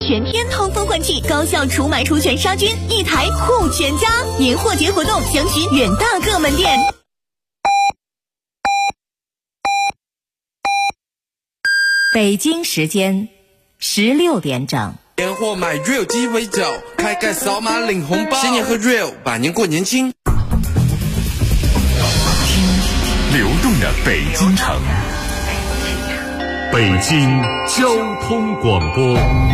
全天通风换气，高效除螨除癣杀菌，一台护全家。年货节活动，详询远大各门店。 北京时间16点整。 年货买 Real 鸡尾酒，开盖扫码领红包，新年喝 Real， 百年过年轻。 听流动的北京城，北京交通广播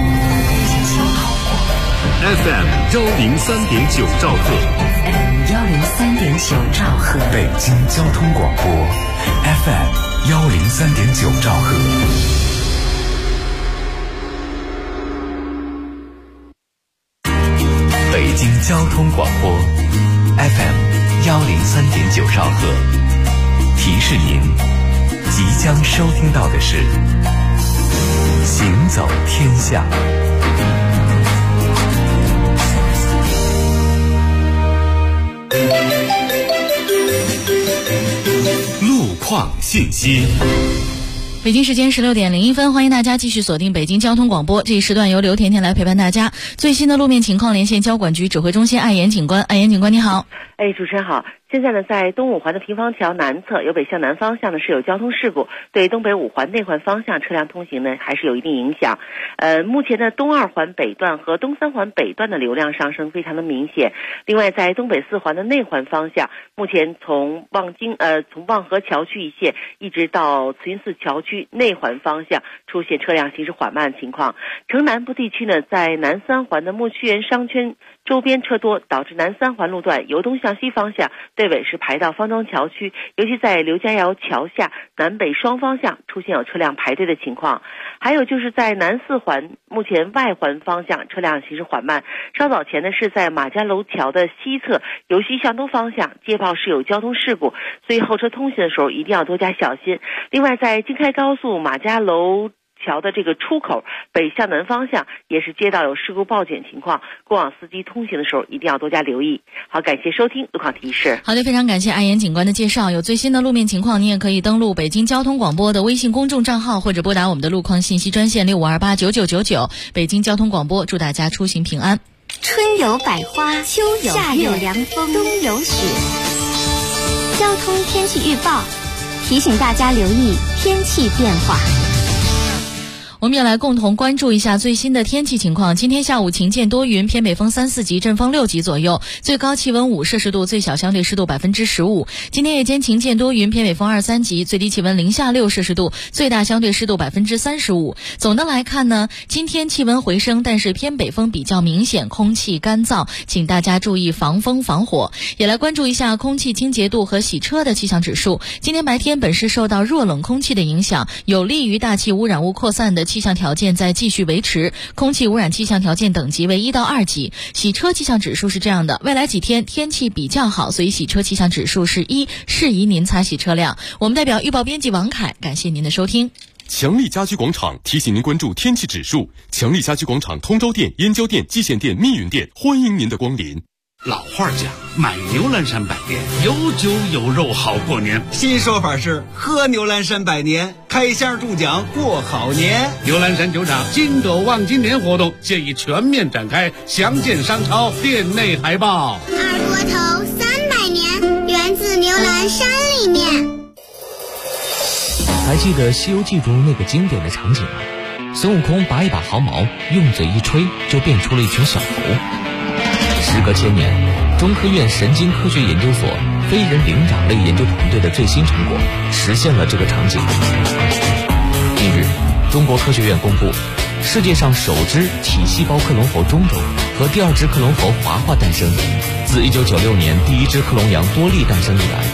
FM 103.9兆赫，103.9兆赫，北京交通广播 FM 103.9兆赫。北京交通广播 FM 103.9兆赫，提示您即将收听到的是行走天下。路况信息。 北京时间16点01分，欢迎大家继续锁定北京交通广播。这一时段由刘甜甜来陪伴大家。最新的路面情况连线交管局指挥中心艾岩警官。艾岩警官你好。 主持人好。现在呢，在东五环的平房桥南侧，由北向南方向呢是有交通事故，对东北五环内环方向车辆通行呢还是有一定影响。目前的东二环北段和东三环北段的流量上升非常的明显。另外，在东北四环的内环方向，目前从望河桥区一线一直到慈云寺桥区内环方向出现车辆行驶缓慢情况。城南部地区呢，在南三环的木樨园商圈周边车多，导致南三环路段由东向西方向队尾是排到方庄桥区，尤其在刘家窑桥下南北双方向出现有车辆排队的情况。还有就是在南四环目前外环方向车辆行驶缓慢，稍早前呢是在马家楼桥的西侧由西向东方向接报是有交通事故，所以后车通行的时候一定要多加小心。另外，在京开高速马家楼桥的这个出口北向南方向也是接到有事故报检情况，过往司机通行的时候一定要多加留意。好，感谢收听路况提示。 好的，非常感谢艾岩警官的介绍。有最新的路面情况，你也可以登录北京交通广播的微信公众账号，或者拨打我们的路况信息专线65289999。北京交通广播祝大家出行平安。 春有百花，秋有夏有凉风，冬有雪。交通天气预报提醒大家留意天气变化。 我们也来共同关注一下最新的天气情况。今天下午晴见多云，偏北风3、4级，阵风6级左右，最高气温5摄氏度，最小相对湿度15%。今天夜间晴见多云，偏北风2、3级，最低气温0下6摄氏度，最大相对湿度35%。总的来看呢，今天气温回升，但是偏北风比较明显，空气干燥，请大家注意防风防火。也来关注一下空气清洁度和洗车的气象指数。今天白天本市受到弱冷空气的影响，有利于大气污染物扩散的气象条件在继续维持，空气污染气象条件等级为1到2级。洗车气象指数是这样的，未来几天天气比较好，所以洗车气象指数是1，适宜您擦洗车辆。我们代表预报编辑王凯，感谢您的收听。 强力家居广场提醒您关注天气指数。强力家居广场通州店、燕郊店、蓟县店、密云店欢迎您的光临。 老话讲，买牛栏山百年，有酒有肉好过年。 新说法是喝牛栏山百年，开箱中奖过好年。 牛栏山酒厂金斗望今年活动现已全面展开，详见商超店内海报。 二锅头300年，源自牛栏山里面。 还记得《西游记》中那个经典的场景吗？孙悟空拔一把毫毛，用嘴一吹，就变出了一群小猴。时隔1000年，中科院神经科学研究所非人灵长类研究团队的最新成果实现了这个场景。近日，中国科学院公布世界上首只体细胞克隆猴中种和第2只克隆猴华华诞生。自1996年第1只克隆羊多利诞生以来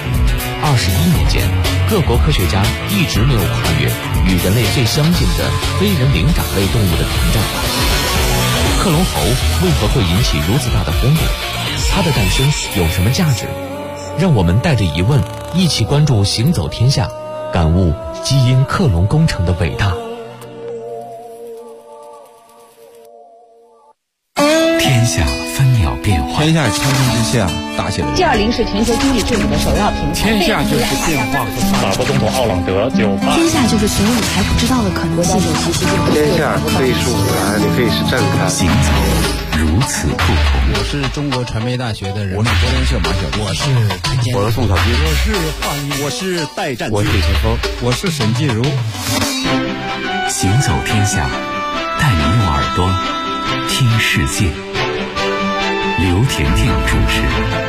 ，21年间，各国科学家一直没有跨越与人类最相近的非人灵长类动物的屏障。克隆猴为何会引起如此大的轰动？它的诞生有什么价值？让我们带着疑问一起关注行走天下，感悟基因克隆工程的伟大。 听天下分秒变化， 天下苍生之下打起来。 G20是全球经济治理的首要平台。 天下就是变化和法国总统奥朗德就天下就是所有你还不知道的可能性。 天下可以是舞台，也可以是站台。 行走如此不同。 我是中国传媒大学的人，我是国联社马晓东， 我是宋小军， 我是华谊， 我是戴占， 我是李前锋， 我是沈继如。 行走天下，带你用耳朵听世界。刘甜甜主持。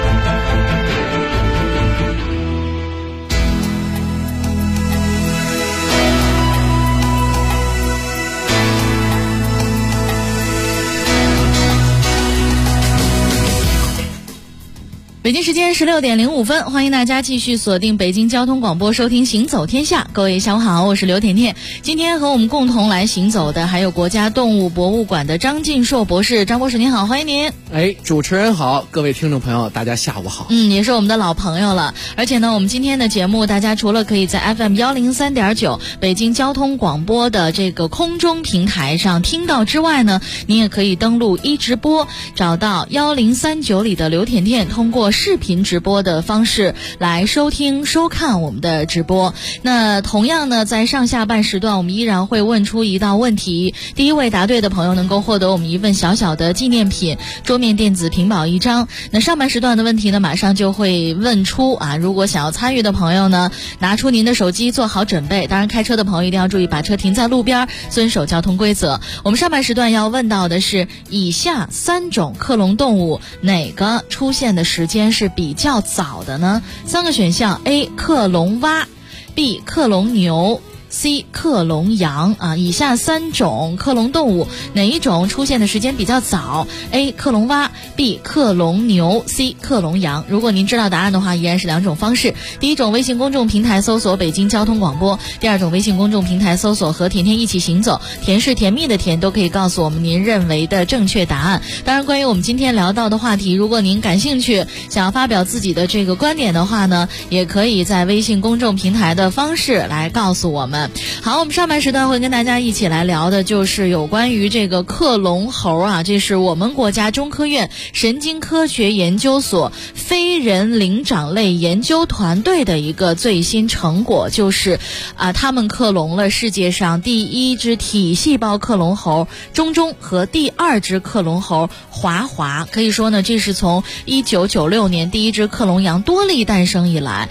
北京时间16:05，欢迎大家继续锁定北京交通广播收听行走天下。各位下午好，我是刘甜甜。今天和我们共同来行走的还有国家动物博物馆的张晋硕博士。张博士您好，欢迎您。 主持人好，各位听众朋友大家下午好。 也是我们的老朋友了。而且呢，我们今天的节目大家除了可以在 FM 103.9北京交通广播的这个空中平台上听到之外呢，您也可以登录直播，找到1039里的刘甜甜，通过视频直播的方式来收听收看我们的直播。那同样呢，在上下半时段我们依然会问出一道问题，第一位答对的朋友能够获得我们一份小小的纪念品桌面电子屏保1张。那上半时段的问题呢，马上就会问出如果想要参与的朋友呢，拿出您的手机做好准备。当然开车的朋友一定要注意把车停在路边，遵守交通规则。我们上半时段要问到的是以下3种克隆动物哪个出现的时间是比较早的呢？3个选项 A 克隆蛙， B 克隆牛， C 克隆羊以下3种克隆动物哪一种出现的时间比较早？ A 克隆蛙， B 克隆牛， C 克隆羊。如果您知道答案的话，依然是2种方式。第一种微信公众平台搜索北京交通广播，第二种微信公众平台搜索和甜甜一起行走，甜是甜蜜的甜，都可以告诉我们您认为的正确答案。当然关于我们今天聊到的话题，如果您感兴趣想要发表自己的这个观点的话呢，也可以在微信公众平台的方式来告诉我们。好，我们上半时段会跟大家一起来聊的就是有关于这个克隆猴这是我们国家中科院神经科学研究所非人灵长类研究团队的一个最新成果，就是他们克隆了世界上第1只体细胞克隆猴中中和第2只克隆猴华华。可以说呢，这是从1996年第1只克隆羊多利诞生以来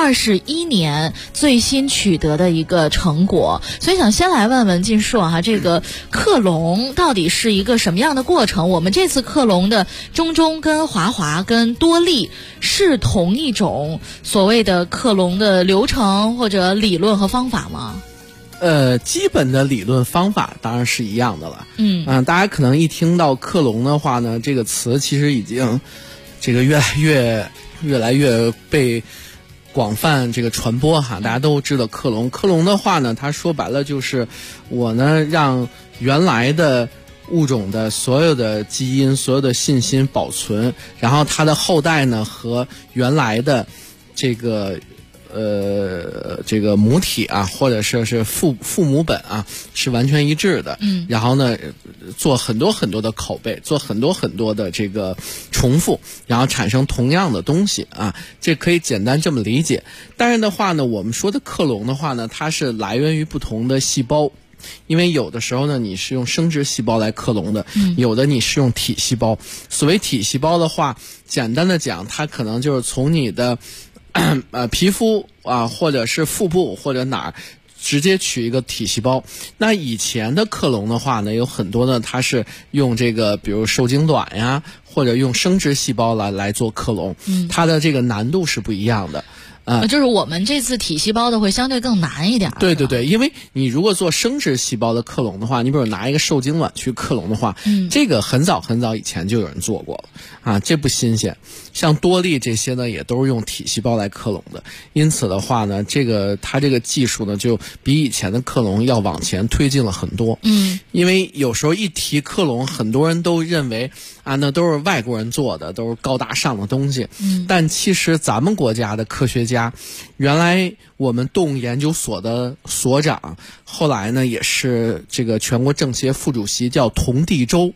21年最新取得的一个成果。所以想先来问问晋硕这个克隆到底是一个什么样的过程？我们这次克隆的中中跟华华跟多利是同一种所谓的克隆的流程或者理论和方法吗？ 基本的理论方法当然是一样的了。大家可能一听到克隆的话呢，这个词其实已经这个越来越被广泛这个传播大家都知道克隆的话呢，它说白了就是我呢让原来的物种的所有的基因所有的信息保存，然后它的后代呢和原来的这个母体或者是父母本是完全一致的。然后呢做很多很多的拷贝，做很多很多的这个重复，然后产生同样的东西这可以简单这么理解。但是的话呢，我们说的克隆的话呢，它是来源于不同的细胞。因为有的时候呢你是用生殖细胞来克隆的，有的你是用体细胞。所谓体细胞的话，简单的讲，它可能就是从你的皮肤或者是腹部或者哪儿直接取一个体细胞。那以前的克隆的话呢，有很多呢它是用这个比如受精卵呀，或者用生殖细胞来做克隆，它的这个难度是不一样的。 就是我们这次体细胞的会相对更难一点。 对对对，因为你如果做生殖细胞的克隆的话，你比如拿一个受精卵去克隆的话，这个很早很早以前就有人做过了这不新鲜。像多利这些呢，也都是用体细胞来克隆的。因此的话呢，它这个技术呢，就比以前的克隆要往前推进了很多。因为有时候一提克隆，很多人都认为那都是外国人做的，都是高大上的东西。但其实咱们国家的科学家，原来我们动物研究所的所长，后来呢也是这个全国政协副主席，叫童第周。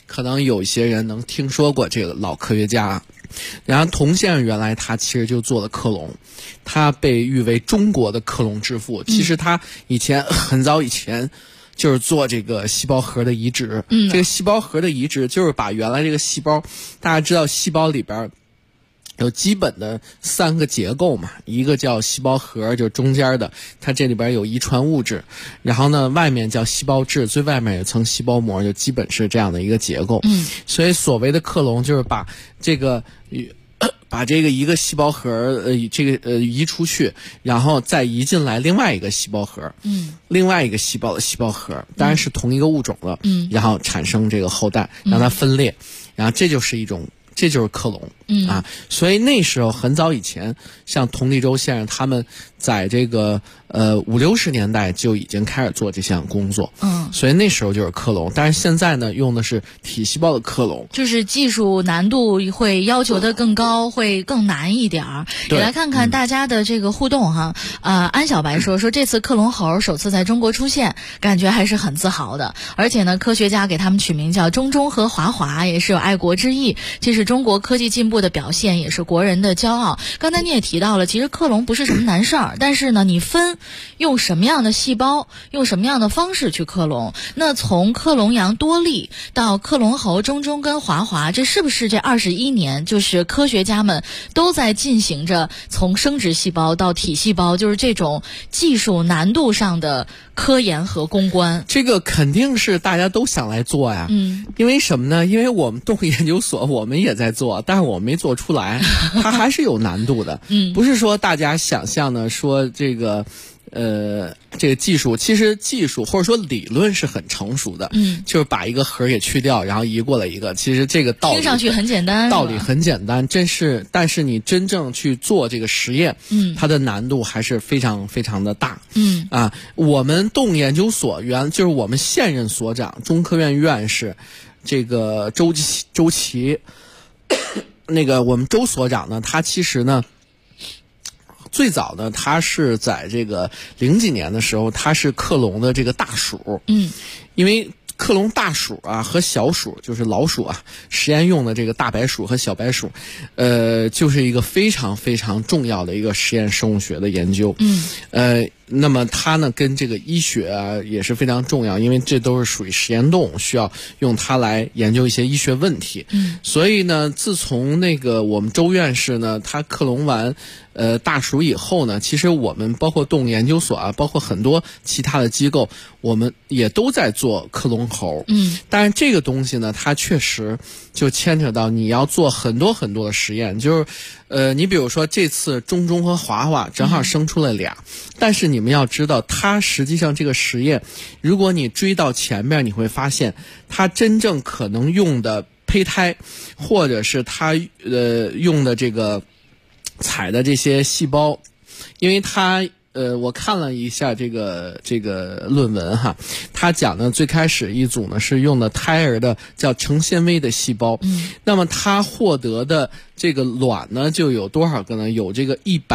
可能有一些人能听说过这个老科学家。然后童先生原来他其实就做了克隆，他被誉为中国的克隆之父。其实他以前很早以前就是做这个细胞核的移植。这个细胞核的移植就是把原来这个细胞，大家知道细胞里边有基本的3个结构嘛，一个叫细胞核，就是中间的，它这里边有遗传物质，然后呢外面叫细胞质，最外面有层细胞膜，就基本是这样的一个结构。所以所谓的克隆就是把这个一个细胞核移出去，然后再移进来另外一个细胞核，另外一个细胞的细胞核，当然是同一个物种了，然后产生这个后代，让它分裂，然后这就是克隆。所以那时候很早以前，像佟立洲先生他们在这个50、60年代就已经开始做这项工作。所以那时候就是克隆，但是现在呢用的是体细胞的克隆， 就是技术难度会要求的更高，会更难一点儿。也来看看大家的这个互动哈。安小白说这次克隆猴首次在中国出现，感觉还是很自豪的。而且呢，科学家给他们取名叫中中和华华，也是有爱国之意。这是中国科技进步的表现，也是国人的骄傲。刚才你也提到了，其实克隆不是什么难事儿，但是呢，你分用什么样的细胞，用什么样的方式去克隆。那从克隆羊多利到克隆猴中中跟华华，这是不是这21年就是科学家们都在进行着从生殖细胞到体细胞，就是这种技术难度上的科研和攻关？ 这个肯定是大家都想来做呀。因为什么呢？因为我们动物研究所我们也在做，但是我们没做出来，它还是有难度的。不是说大家想象的说这个技术，其实技术或者说理论是很成熟的。就是把一个核给去掉，然后移过来一个，其实这个道理听上去很简单， 道理很简单，但是你真正去做这个实验，它的难度还是非常非常的大。我们动物研究所就是我们现任所长中科院院士这个周琦那个我们周所长呢，他其实呢最早呢，他是在这个00几年的时候，他是克隆的这个大鼠。因为克隆大鼠啊和小鼠，就是老鼠啊，实验用的这个大白鼠和小白鼠，就是一个非常非常重要的一个实验生物学的研究。那么它呢跟这个医学啊也是非常重要，因为这都是属于实验动物，需要用它来研究一些医学问题。所以呢，自从那个我们周院士呢，他克隆完大鼠以后呢，其实我们包括动物研究所啊，包括很多其他的机构，我们也都在做克隆猴。但是这个东西呢，它确实就牵扯到你要做很多很多的实验，就是你比如说这次中中和华华正好生出了俩，但是你们要知道，它实际上这个实验，如果你追到前面，你会发现它真正可能用的胚胎，或者是它用的这个采的这些细胞，因为它我看了一下这个论文哈，他讲的最开始一组呢是用的胎儿的叫成纤维的细胞。那么他获得的这个卵呢就有多少个呢？有这个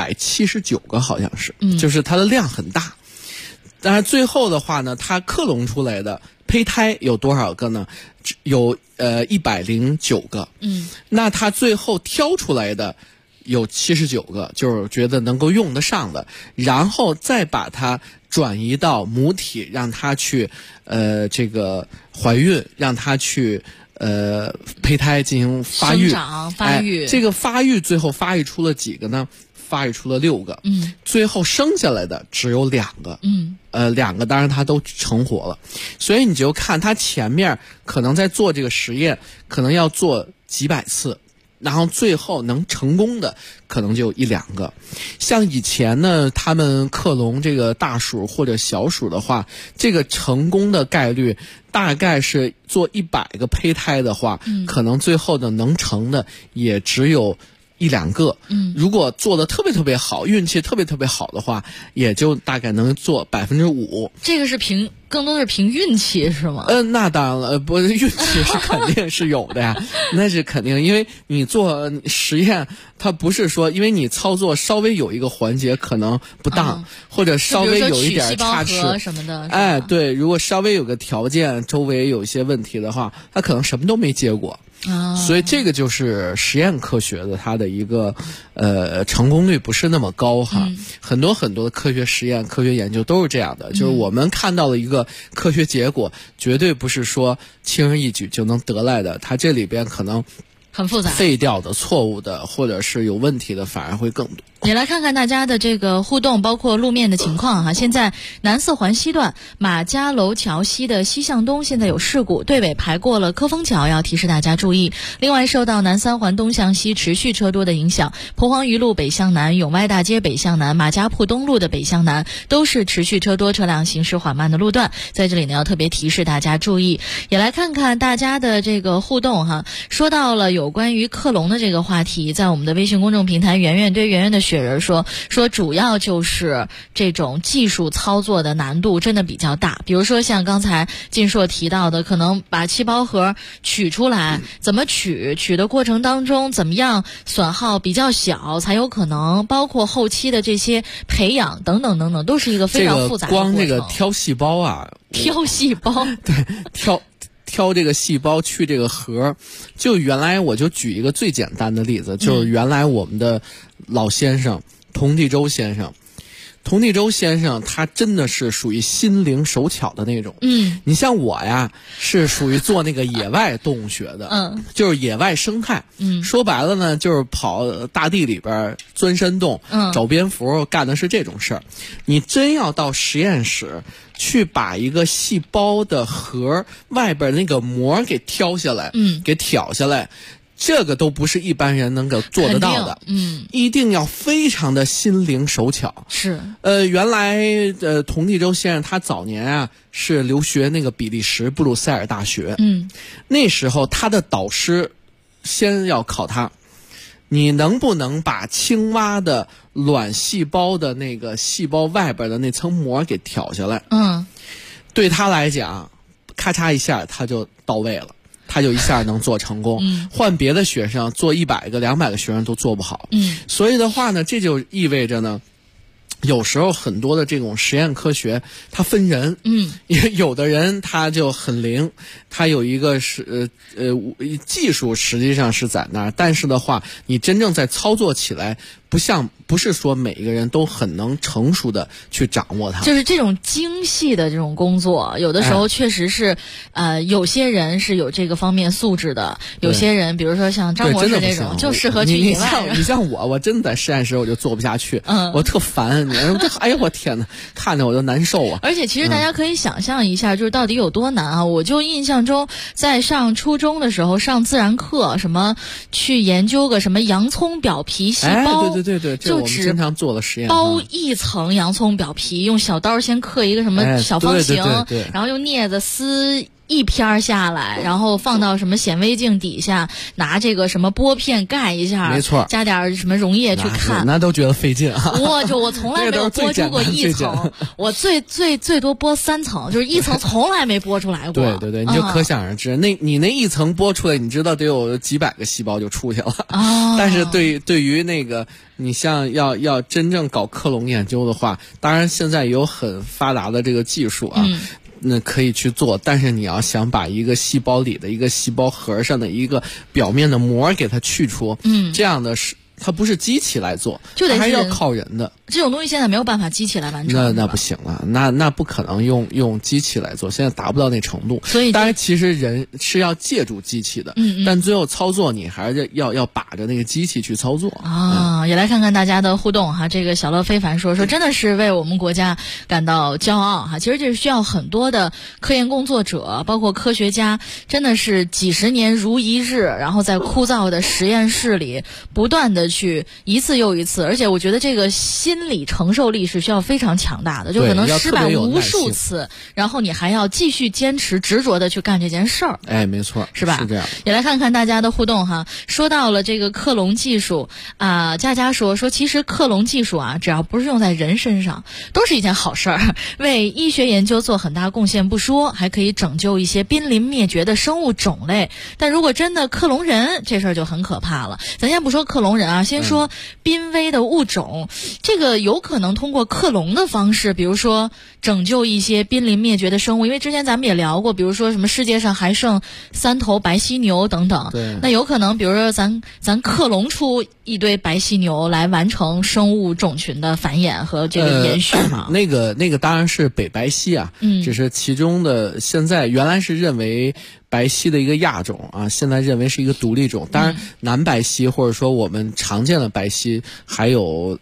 179个，好像是，就是它的量很大。但是最后的话呢，它克隆出来的胚胎有多少个呢？有109个。那它最后挑出来的有79个，就是觉得能够用得上的，然后再把它转移到母体，让它去这个怀孕，让它去胚胎进行发育、 生长、发育。 这个发育最后发育出了几个呢？发育出了6个。最后生下来的只有2个。2个当然它都成活了，所以你就看它前面可能在做这个实验，可能要做几百次。然后最后能成功的可能就1、2个。像以前呢，他们克隆这个大鼠或者小鼠的话，这个成功的概率大概是做100个胚胎的话，可能最后的能成的也只有1、2个。如果做的特别特别好，运气特别特别好的话，也就大概能做5%。 这个是更多的是凭运气是吗？ 那当然了，不，运气是肯定是有的呀，那是肯定，因为你做实验，它不是说因为你操作稍微有一个环节可能不当，或者稍微有一点差池什么的， 哎，对，如果稍微有个条件，周围有一些问题的话，它可能什么都没结果。所以这个就是实验科学的它的一个成功率不是那么高哈。很多的科学实验、科学研究都是这样的，就是我们看到了一个科学结果，绝对不是说轻而易举就能得来的，它这里边可能很复杂， 废掉的、错误的或者是有问题的反而会更多。 也来看看大家的这个互动，包括路面的情况哈。现在南四环西段马家楼桥西的西向东现在有事故，队尾排过了科丰桥，要提示大家注意。另外，受到南三环东向西持续车多的影响，蒲黄榆路北向南、永外大街北向南、马家铺东路的北向南都是持续车多、车辆行驶缓慢的路段，在这里呢要特别提示大家注意。也来看看大家的这个互动哈。说到了有关于克隆的这个话题，在我们的微信公众平台，圆圆对圆圆的雪人说主要就是这种技术操作的难度真的比较大，比如说像刚才金硕提到的，可能把气包盒取出来，怎么取的过程当中怎么样损耗比较小才有可能，包括后期的这些培养等等等等，都是一个非常复杂的过程。 光这个挑细胞啊， 挑细胞， 对，挑这个细胞去这个核，就原来我就举一个最简单的例子，就是原来我们的老先生童第周先生他真的是属于心灵手巧的那种。你像我呀，是属于做那个野外动物学的，就是野外生态。说白了呢，就是跑大地里边钻山洞，找蝙蝠，干的是这种事儿。你真要到实验室去把一个细胞的核外边那个膜给挑下来，给挑下来。这个都不是一般人能够做得到的，一定要非常的心灵手巧。 是， 原来童第周先生他早年啊是留学那个比利时布鲁塞尔大学，那时候他的导师先要考他，你能不能把青蛙的卵细胞的那个细胞外边的那层膜给挑下来？对他来讲，咔嚓一下他就到位了。他就一下能做成功，换别的学生做100个、200个学生都做不好。所以的话呢，这就意味着呢，有时候很多的这种实验科学，它分人，有的人他就很灵，他有一个是技术实际上是在那儿，但是的话，你真正在操作起来，不是说每一个人都很能成熟的去掌握它， 就是这种精细的这种工作，有的时候确实是，有些人是有这个方面素质的，有些人，比如说像张博士这种，就适合去野外。 你像我真的在实验室我就做不下去，我特烦你，哎呀我天哪，看着我就难受啊！ 而且其实大家可以想象一下，就是到底有多难啊！我就印象中，在上初中的时候上自然课，什么去研究个什么洋葱表皮细胞。 对，这我们经常做的实验， 包一层洋葱表皮，用小刀先刻一个什么小方形，然后用镊子撕一片下来，然后放到什么显微镜底下，拿这个什么玻片盖一下， 没错， 加点什么溶液去看， 那都觉得费劲啊！ 我从来没有剥出过一层，我最多剥3层，就是一层从来没剥出来过。 对，你就可想而知，你那一层剥出来，你知道得有几百个细胞就出去了。但是对于那个你像要真正搞克隆研究的话，当然现在有很发达的这个技术啊。那可以去做，但是你要想把一个细胞里的一个细胞核上的一个表面的膜给它去除，这样的是它不是机器来做， 就得还是要靠人的。 这种东西现在没有办法机器来完成， 那不行了，那不可能用机器来做，现在达不到那程度。 所以当然其实人是要借助机器的，但最后操作你还是要把着那个机器去操作啊。也来看看大家的互动哈，这个小乐非凡说真的是为我们国家感到骄傲哈。其实这是需要很多的科研工作者，包括科学家，真的是几十年如一日，然后在枯燥的实验室里不断的去一次又一次，而且我觉得这个心理承受力是需要非常强大的，就可能失败无数次，然后你还要继续坚持执着的去干这件事儿。 没错， 是吧？ 是这样。 也来看看大家的互动哈。说到了这个克隆技术啊，家大家说其实克隆技术啊，只要不是用在人身上，都是一件好事儿，为医学研究做很大贡献不说，还可以拯救一些濒临灭绝的生物种类。但如果真的克隆人，这事儿就很可怕了。咱先不说克隆人啊，先说濒危的物种，这个有可能通过克隆的方式，比如说拯救一些濒临灭绝的生物。因为之前咱们也聊过，比如说什么世界上还剩3头白犀牛等等， 对， 那有可能比如说咱克隆出一堆白犀牛来完成生物种群的繁衍和这个延续嘛？ 那个当然是北白犀啊，只是其中的，现在原来是认为白犀的一个亚种啊，现在认为是一个独立种。当然，南白犀或者说我们常见的白犀还有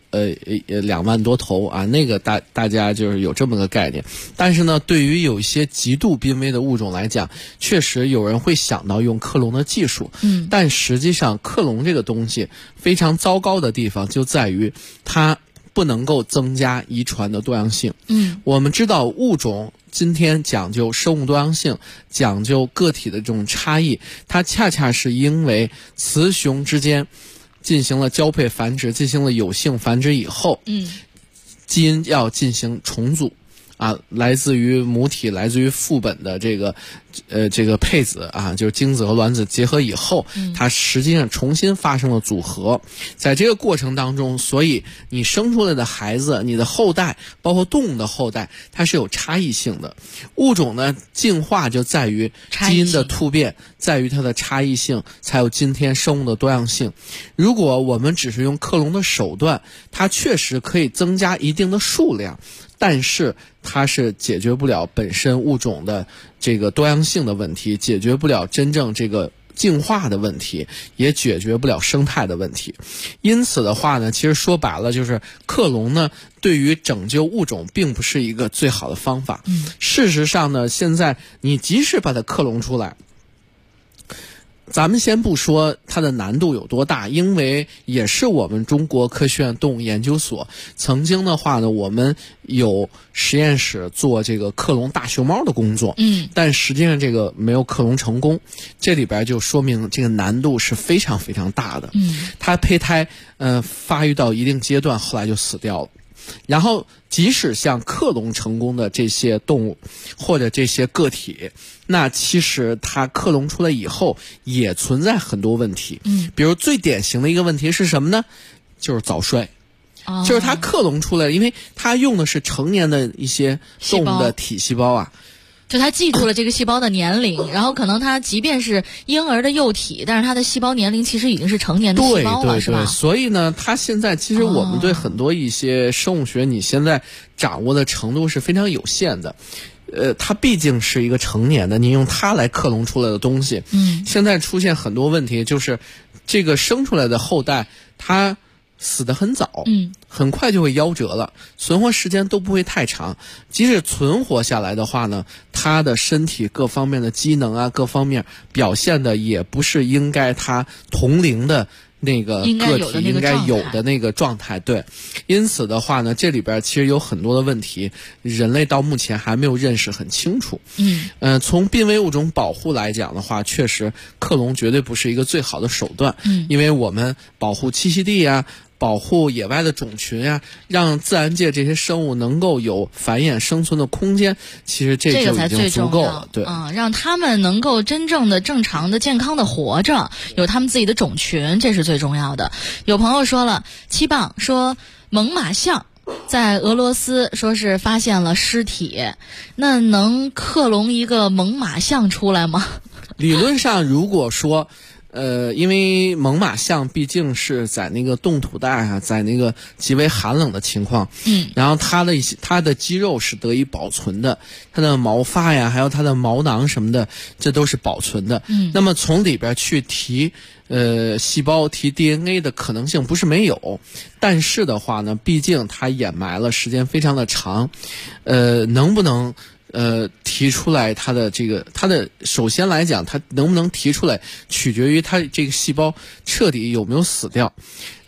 2万多头啊，那个大家就是有这么个概念。但是呢，对于有一些极度濒危的物种来讲，确实有人会想到用克隆的技术。但实际上克隆这个东西非常糟糕的地方就在于它不能够增加遗传的多样性。我们知道物种今天讲究生物多样性，讲究个体的这种差异，它恰恰是因为雌雄之间进行了交配繁殖，进行了有性繁殖以后，基因要进行重组啊，来自于母体，来自于父本的这个配子啊，就是精子和卵子结合以后，它实际上重新发生了组合。在这个过程当中，所以你生出来的孩子，你的后代，包括动物的后代，它是有差异性的。物种呢，进化就在于基因的突变，在于它的差异性，才有今天生物的多样性。如果我们只是用克隆的手段，它确实可以增加一定的数量，但是它是解决不了本身物种的这个多样性的问题，解决不了真正这个进化的问题，也解决不了生态的问题。因此的话呢，其实说白了就是克隆呢，对于拯救物种并不是一个最好的方法。事实上呢，现在你即使把它克隆出来，咱们先不说它的难度有多大，因为也是我们中国科学院动物研究所曾经的话呢，我们有实验室做这个克隆大熊猫的工作，但实际上这个没有克隆成功，这里边就说明这个难度是非常非常大的。它胚胎发育到一定阶段，后来就死掉了。然后即使像克隆成功的这些动物或者这些个体，那其实它克隆出来以后也存在很多问题。比如最典型的一个问题是什么呢？就是早衰。就是它克隆出来，因为它用的是成年的一些动物的体细胞啊， 就它记住了这个细胞的年龄，然后可能它即便是婴儿的幼体，但是它的细胞年龄其实已经是成年的细胞了，是吧？ 所以呢，它现在其实我们对很多一些生物学，你现在掌握的程度是非常有限的。它毕竟是一个成年的，你用它来克隆出来的东西，现在出现很多问题，就是这个生出来的后代，它死得很早，很快就会夭折了，存活时间都不会太长。即使存活下来的话呢，他的身体各方面的机能啊，各方面表现的也不是应该他同龄的那个个体应该有的那个状态。对，因此的话呢，这里边其实有很多的问题，人类到目前还没有认识很清楚。从濒危物种保护来讲的话，确实克隆绝对不是一个最好的手段。因为我们保护栖息地啊，保护野外的种群啊，让自然界这些生物能够有繁衍生存的空间，其实这就已经足够了。对， 让他们能够真正的正常的健康的活着，有他们自己的种群，这是最重要的。有朋友说了，7磅说猛犸象在俄罗斯说是发现了尸体，那能克隆一个猛犸象出来吗？ 理论上如果说因为猛犸象毕竟是在那个冻土带啊，在那个极为寒冷的情况，然后它的肌肉是得以保存的，它的毛发呀，还有它的毛囊什么的，这都是保存的。那么从里边去提细胞、提 DNA 的可能性不是没有，但是的话呢，毕竟它掩埋了时间非常的长，能不能提出来它的首先来讲，它能不能提出来，取决于它这个细胞彻底有没有死掉。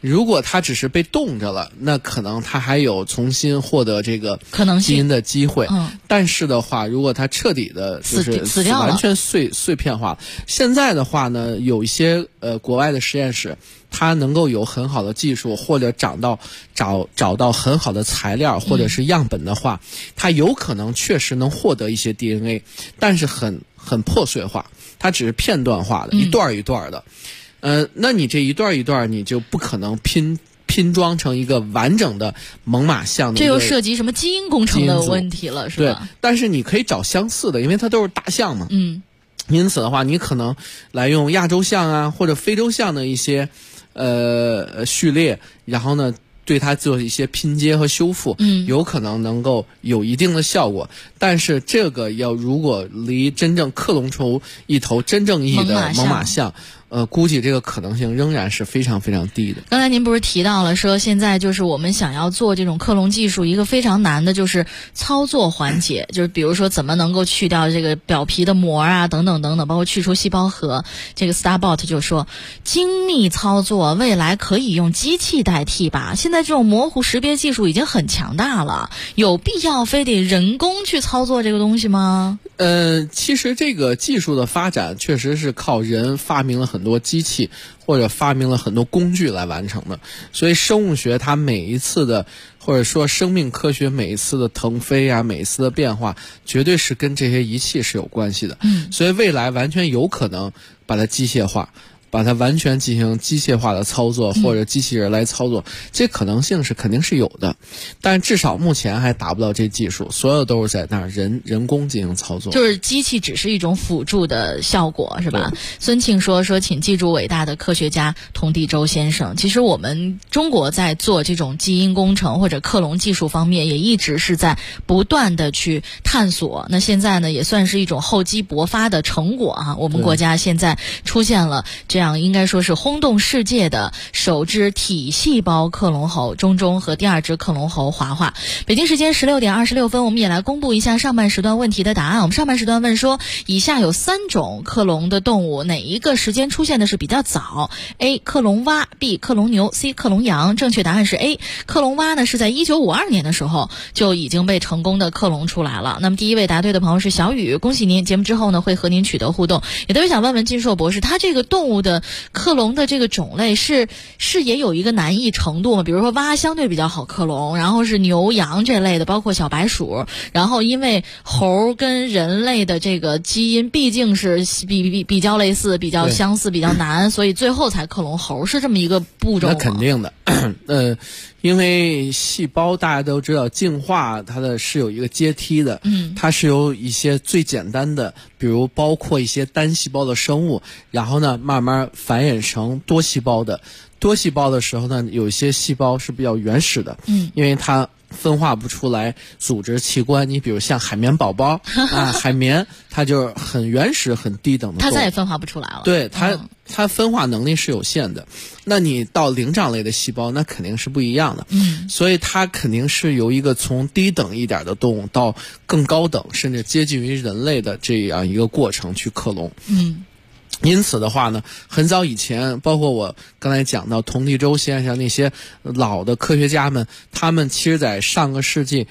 如果它只是被冻着了，那可能它还有重新获得这个可能基因的机会。 嗯， 但是的话，如果它彻底的就是死掉了， 完全碎片化，现在的话呢，有一些国外的实验室，它能够有很好的技术，或者找到很好的材料或者是样本的话，它有可能确实能获得一些 DNA， 但是很破碎化，它只是片段化的，一段一段的。那你这一段一段，你就不可能拼装成一个完整的猛犸象的。 这又涉及什么基因工程的问题了，是吧？ 对，但是你可以找相似的，因为它都是大象嘛。 嗯。 因此的话，你可能来用亚洲象啊或者非洲象的一些序列，然后呢对它做一些拼接和修复，有可能能够有一定的效果。但是这个如果离真正克隆出一头真正意义的猛犸象，估计这个可能性仍然是非常非常低的。 刚才您不是提到了说，现在就是我们想要做这种克隆技术，一个非常难的就是操作环节，就是比如说怎么能够去掉这个表皮的膜啊，等等等等，包括去除细胞核。这个 Starbot 就说，精密操作未来可以用机器代替吧？现在这种模糊识别技术已经很强大了，有必要非得人工去操作这个东西吗？ 其实这个技术的发展确实是靠人发明了很多机器或者发明了很多工具来完成的，所以生物学它每一次的，或者说生命科学每一次的腾飞啊，每一次的变化，绝对是跟这些仪器是有关系的。所以未来完全有可能把它机械化，把它完全进行机械化的操作，或者机器人来操作，这可能性是肯定是有的，但至少目前还达不到这技术，所有都是在那儿人工进行操作， 就是机器只是一种辅助的效果，是吧？孙庆说请记住伟大的科学家童第周先生。其实我们中国在做这种基因工程或者克隆技术方面，也一直是在不断的去探索。那现在呢，也算是一种厚积薄发的成果啊。我们国家现在出现了这样应该说是轰动世界的首只体细胞克隆猴中中和第二只克隆猴华华。北京时间16点26分，我们也来公布一下上半时段问题的答案。我们上半时段问说，以下有3种克隆的动物，哪一个时间出现的是比较早？ A. 克隆蛙， B. 克隆牛， C. 克隆羊。正确答案是 A. 克隆蛙呢是在1952年的时候就已经被成功的克隆出来了。那么第一位答对的朋友是小雨，恭喜您，节目之后呢会和您取得互动。也特别想问问金硕博士，他这个动物的克隆的这个种类是也有一个难易程度吗？比如说蛙相对比较好克隆，然后是牛羊这类的，包括小白鼠，然后因为猴跟人类的这个基因毕竟是比较类似，比较相似，比较难，所以最后才克隆猴，是这么一个步骤吗？ 那肯定的。因为细胞大家都知道进化它是有一个阶梯的，它是由一些最简单的，比如包括一些单细胞的生物，然后呢慢慢繁衍成多细胞的。多细胞的时候呢，有一些细胞是比较原始的，因为它分化不出来组织器官。你比如像海绵宝宝啊，海绵它就是很原始很低等的动物， 它再也分化不出来了。 对，它分化能力是有限的。那你到灵长类的细胞，那肯定是不一样的。所以它肯定是由一个从低等一点的动物到更高等，甚至接近于人类的这样一个过程去克隆。因此的话呢，很早以前，包括我刚才讲到童第周先生那些老的科学家们，他们其实在上个世纪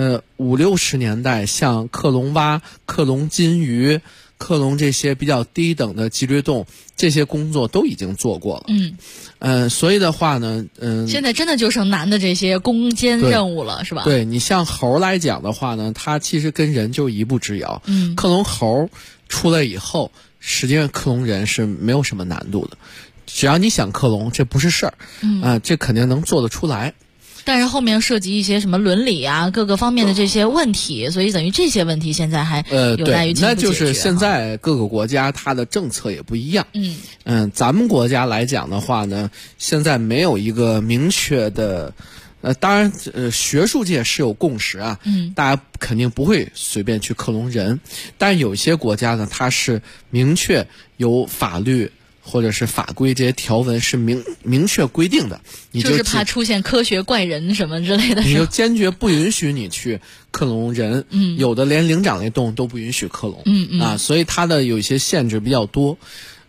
50-60年代，像克隆蛙、克隆金鱼、克隆这些比较低等的脊椎动物，这些工作都已经做过了。所以的话呢， 现在真的就剩难的这些攻坚任务了，是吧？ 对，你像猴来讲的话呢，它其实跟人就一步之遥。克隆猴出来以后，实际上克隆人是没有什么难度的，只要你想克隆，这不是事儿。这肯定能做得出来。 但是后面涉及一些什么伦理啊各个方面的这些问题，所以等于这些问题现在还有待于进一步解决。 那就是现在各个国家它的政策也不一样。咱们国家来讲的话呢，现在没有一个明确的。当然，学术界是有共识啊，大家肯定不会随便去克隆人，但有些国家呢，它是明确有法律或者是法规这些条文是明确规定的，你就是怕出现科学怪人什么之类的， 你就坚决不允许你去克隆人，有的连灵长类动物都不允许克隆，所以它的有一些限制比较多。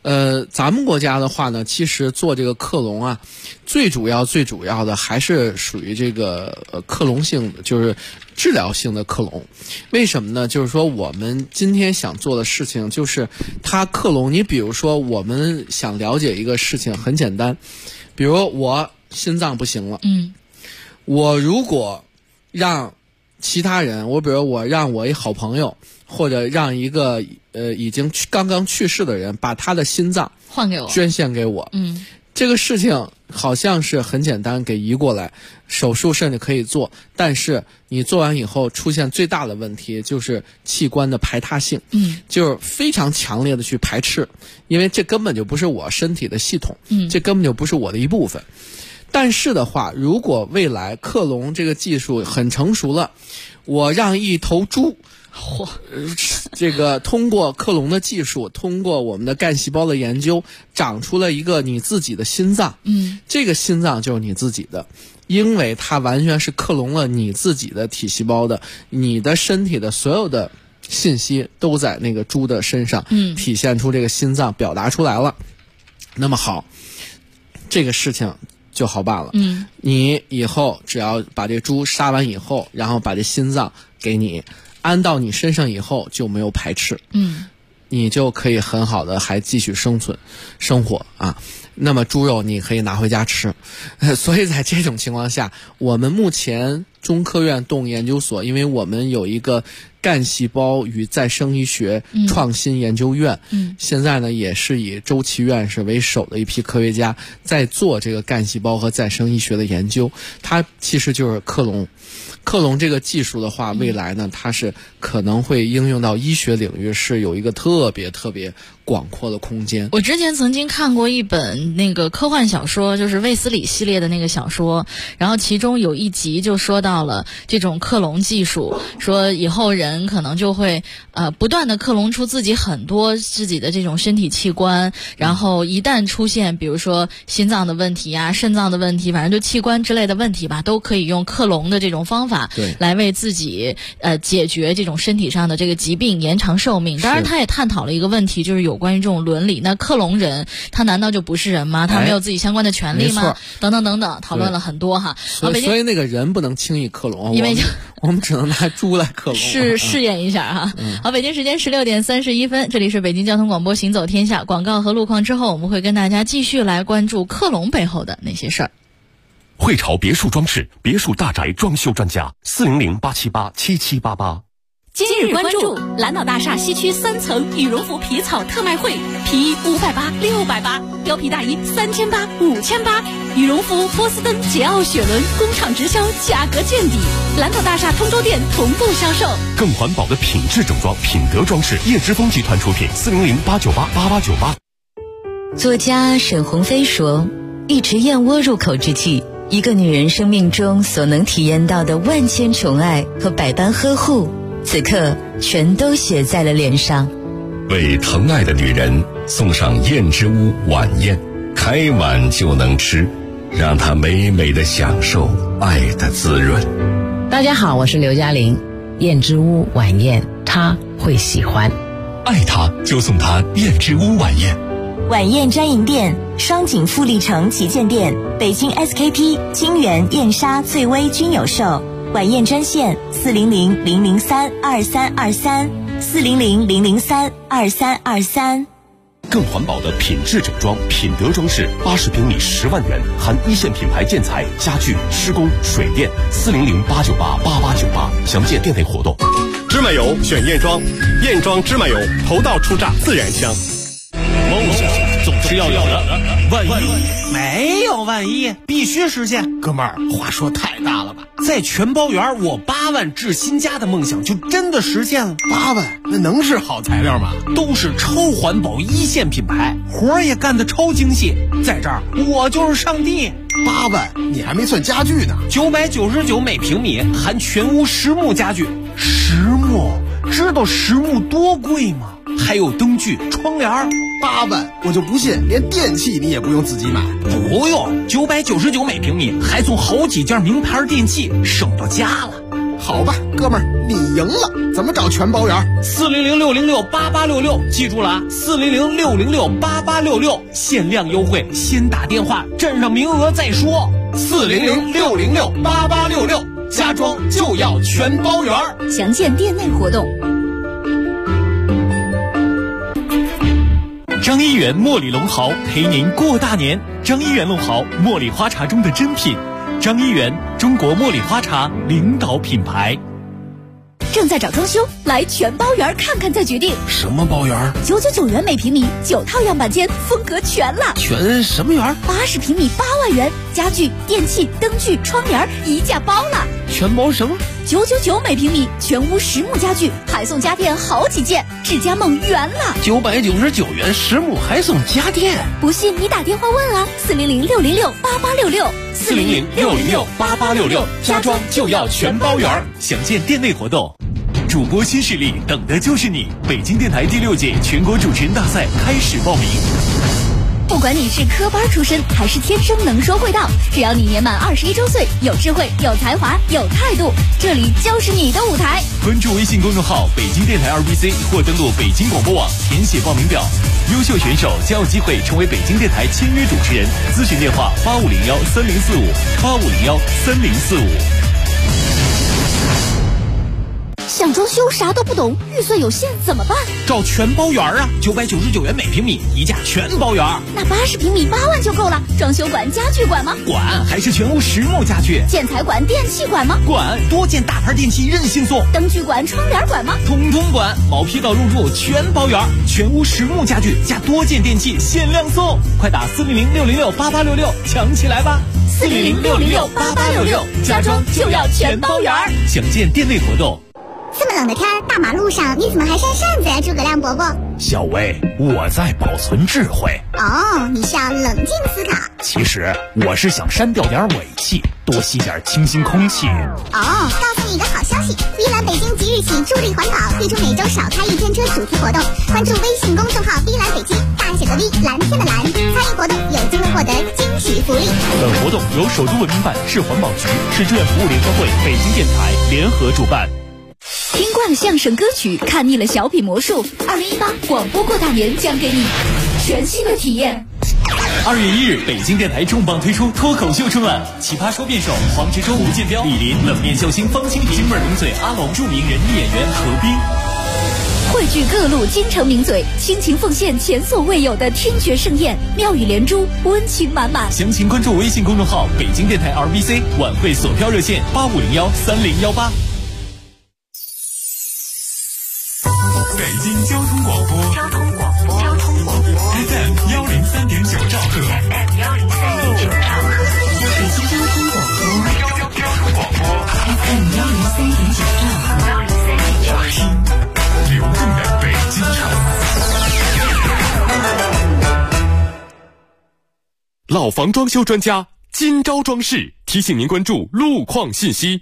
咱们国家的话呢，其实做这个克隆啊，最主要的还是属于这个克隆性的，就是治疗性的克隆。为什么呢？就是说我们今天想做的事情就是它克隆。你比如说我们想了解一个事情很简单，比如我心脏不行了，我如果让其他人，比如我让我一好朋友，或者让一个已经刚刚去世的人把他的心脏换给我， 捐献给我，这个事情好像是很简单，给移过来，手术甚至可以做，但是你做完以后出现最大的问题就是器官的排他性，就是非常强烈的去排斥，因为这根本就不是我身体的系统，这根本就不是我的一部分。但是的话，如果未来克隆这个技术很成熟了，我让一头猪这个通过克隆的技术，通过我们的干细胞的研究，长出了一个你自己的心脏，这个心脏就是你自己的，因为它完全是克隆了你自己的体细胞的，你的身体的所有的信息都在那个猪的身上，体现出这个心脏表达出来了。那么好，这个事情就好办了。你以后只要把这猪杀完以后，然后把这心脏给你安到你身上以后，就没有排斥，你就可以很好的还继续生活啊。那么猪肉你可以拿回家吃，所以在这种情况下，我们目前中科院动物研究所，因为我们有一个干细胞与再生医学创新研究院，现在呢也是以周琦院士为首的一批科学家在做这个干细胞和再生医学的研究。它其实就是克隆这个技术的话，未来呢它是可能会应用到医学领域，是有一个特别广阔的空间。 我之前曾经看过一本那个科幻小说，就是卫斯理系列的那个小说，然后其中有一集就说到了这种克隆技术，说以后人可能就会不断的克隆出自己很多自己的这种身体器官，然后一旦出现比如说心脏的问题啊、肾脏的问题，反正就器官之类的问题吧，都可以用克隆的这种方法来为自己解决这种身体上的这个疾病，延长寿命。当然他也探讨了一个问题，就是有关于这种伦理，那克隆人他难道就不是人吗？他没有自己相关的权利吗？等等，讨论了很多哈。 所以那个人不能轻易克隆，因为我们只能拿猪来克隆， 试验一下哈。好，北京时间16点31分，这里是北京交通广播行走天下，广告和路况之后，我们会跟大家继续来关注克隆背后的那些事儿。 汇潮别墅装饰，别墅大宅装修专家，400-878-7788。 今日关注蓝岛大厦西区3层羽绒服皮草特卖会，皮衣580、680，貂皮大衣3800、5800，羽绒服波司登、捷奥雪伦工厂直销，价格见底。蓝岛大厦通州店同步销售。 更环保的品质整装，品德装饰，叶之峰集团出品，400-898-8898。 作家沈鸿飞说，一池燕窝入口之际，一个女人生命中所能体验到的万千宠爱和百般呵护，此刻全都写在了脸上。 为疼爱的女人送上燕之屋晚宴，开碗就能吃，让她美美的享受爱的滋润。 大家好，我是刘嘉玲。燕之屋晚宴，她会喜欢。 爱她就送她燕之屋晚宴。 晚宴专营店：双井富力城旗舰店、北京 SKP、金源、燕莎、翠微均有售。晚宴专线400-003-2323，400-003-2323。 更环保的品质整装，品德装饰，80平米10万元，含一线品牌建材、家具、施工、水电，400-898-8898。详见店内活动。 芝麻油选燕庄，燕庄芝麻油，头道出榨，自然香。梦想总是要有的，万一没有万一，必须实现。哥们儿，话说太大了吧？在全包园，我8万置新家的梦想就真的实现了。 8万，那能是好材料吗？ 都是超环保一线品牌，活儿也干得超精细。在这儿，我就是上帝。 8万，你还没算家具呢。 999每平米，含全屋实木家具。实木，知道实木多贵吗？还有灯具、窗帘。 8万，我就不信连电器你也不用自己买。 不用，999每平米，还送好几件名牌电器，省到家了。 好吧，哥们儿，你赢了。怎么找全包圆？400-606-8866，记住了啊，400-606-8866，限量优惠，先打电话，占上名额再说。400-606-8866，家装就要全包圆。 详见店内活动。 张一元茉莉龙豪陪您过大年。张一元龙豪，茉莉花茶中的珍品。张一元，中国茉莉花茶领导品牌。 正在找装修，来全包圆看看再决定。 什么包圆 ？999元每平米，9套样板间，风格全了。 全什么圆 ？80平米8万元，家具、电器、灯具、窗帘一价包了。 全包什么 ？999每平米，全屋实木家具，还送家电好几件，智家梦圆了。 999元实木还送家电， 不信你打电话问啊，400-606-8866。 400-606-8866，家装就要全包圆。详见店内活动。主播新势力，等的就是你！北京电台第6届全国主持人大赛开始报名。 不管你是科班出身还是天生能说会道，只要你年满21周岁，有智慧、有才华、有态度，这里就是你的舞台。 关注微信公众号北京电台2BC 或登录北京广播网填写报名表，优秀选手将有机会成为北京电台签约主持人。咨询电话8501-3045，8501-3045。 想装修啥都不懂，预算有限怎么办？ 找全包圆啊，999元每平米，一价全包圆。 那80平米8万就够了。装修管、家具管吗？ 管，还是全屋实木家具。 建材管、电器管吗？ 管，多件大牌电器任性送。 灯具管、窗帘管吗？ 通通管，毛坯到入住全包圆，全屋实木家具加多件电器限量送，快打400-606-8866抢起来吧 ！400-606-8866，家装就要全包圆。 详见店内活动。 这么冷的天，大马路上你怎么还扇扇子呀，诸葛亮伯伯？ 小薇，我在保存智慧。 哦，你是要冷静思考。 其实我是想删掉点尾气，多吸点清新空气。 哦，告诉你一个好消息，碧蓝北京即日起助力环保，推出每周少开一天车主题活动，关注微信公众号碧蓝北京，大写的 V， 蓝天的蓝，参与活动有机会获得惊喜福利。 本活动由首都文明办、市环保局、市志愿服务联合会、北京电台联合主办。 听惯了相声歌曲，看腻了小品魔术，2018广播过大年将给你全新的体验。 2月1日，北京电台重磅推出脱口秀春晚，奇葩说辩手黄执中、吴建彪、李林，冷面笑星方清平，京味名嘴阿龙，著名人艺演员何冰， 汇聚各路京城名嘴，倾情奉献前所未有的听觉盛宴，妙语连珠，温情满满。 详情关注微信公众号北京电台 RBC， 晚会索票热线8501-3018。北京交通广播FM 103.9兆赫，北京交通广播FM 103.9兆赫，听流动的北京城。老房装修专家今朝装饰提醒您关注路况信息。